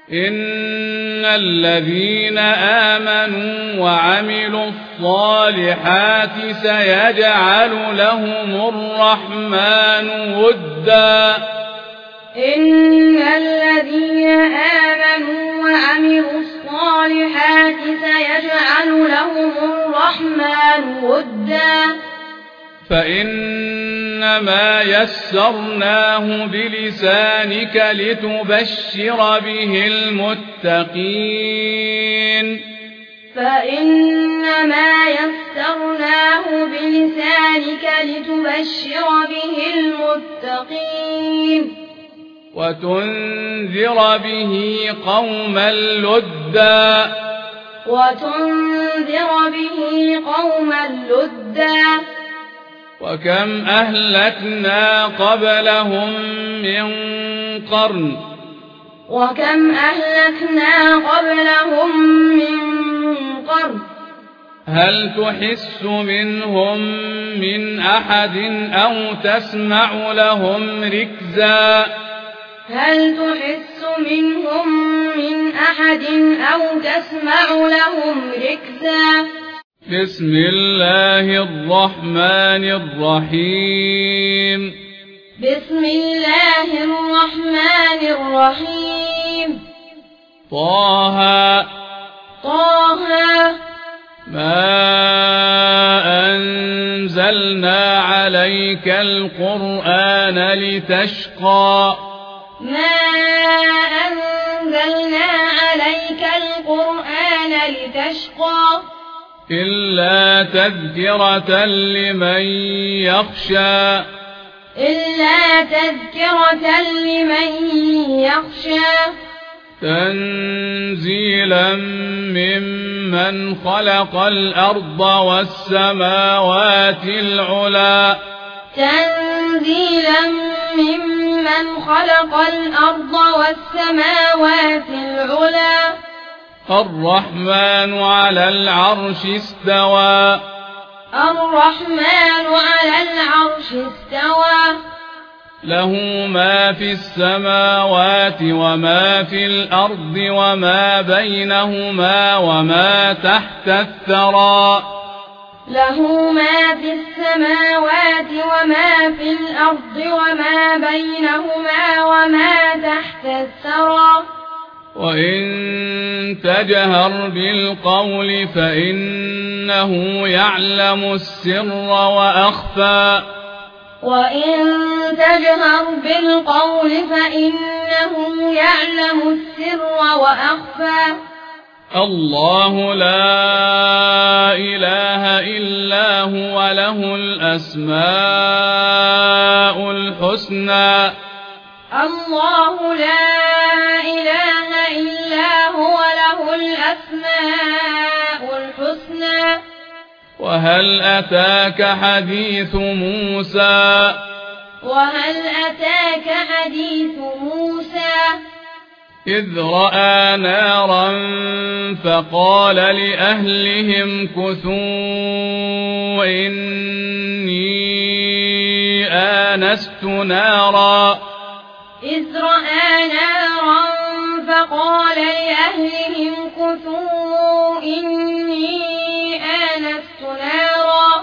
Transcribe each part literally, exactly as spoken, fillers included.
إن الذين آمنوا وعملوا الصالحات سيجعل لهم الرحمن ودا إن الذين آمنوا وعملوا الصالحات سيجعل لهم الرحمن ودا فإنما يسرناه بلسانك لتبشر به المتقين فإنما يسرناه بلسانك لتبشر به المتقين وتنذر به قوما لدا وتنذر به قوما لدا وكم أهلكنا قبلهم من قرن وكم أهلكنا قبلهم من قرن هل تحس منهم من أحد أو تسمع لهم ركزا هل تحس منهم من أحد أو تسمع لهم ركزا بسم الله الرحمن الرحيم بسم الله الرحمن الرحيم طه طه ما أنزلنا عليك القرآن لتشقى ما أنزلنا عليك القرآن لتشقى إلا تذكرة لمن يخشى إلا تذكرة لمن يخشى تنزيلا ممن خلق الأرض والسماوات العلى تنزيلا ممن خلق الأرض والسماوات العلى الرحمن على العرش استوى الرحمن على العرش استوى له ما في السماوات وما في الأرض وما بينهما وما تحت الثرى له ما في السماوات وما في الأرض وما بينهما وما تحت الثرى وإن تجهر بالقول فإنه يعلم السر وأخفى وإن تجهر بالقول فإنه يعلم السر وأخفى الله لا إله إلا هو له الأسماء الحسنى الله لا إله إلا هو له الأسماء الحسنى وهل أتاك حديث موسى وهل أتاك حديث موسى إذ رأى نارا فقال لأهلهم كثوا إني آنست نارا إذ رأى نارا فقال لأهلهم كثوا إني آنست نارا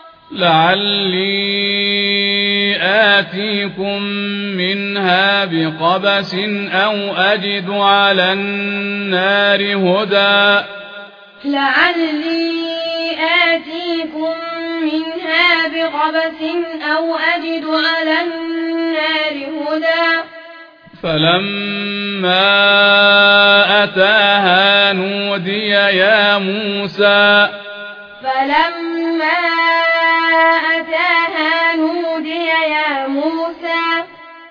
لعلي آتيكم منها بقبس أو أجد على النار هدى لعلي آتيكم منها بقبس أو أجد على النار هدى فلما أتاها نودي يا موسى فلما أتاها نودي يا موسى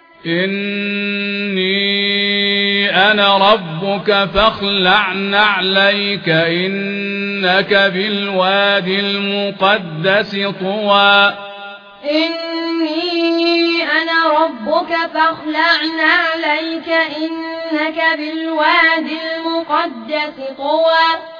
إني أنا ربك فاخلع نعليك إنك بالوادي المقدس طوى إني أنا ربك فاخلع نعليك إنك بالوادي المقدس طوى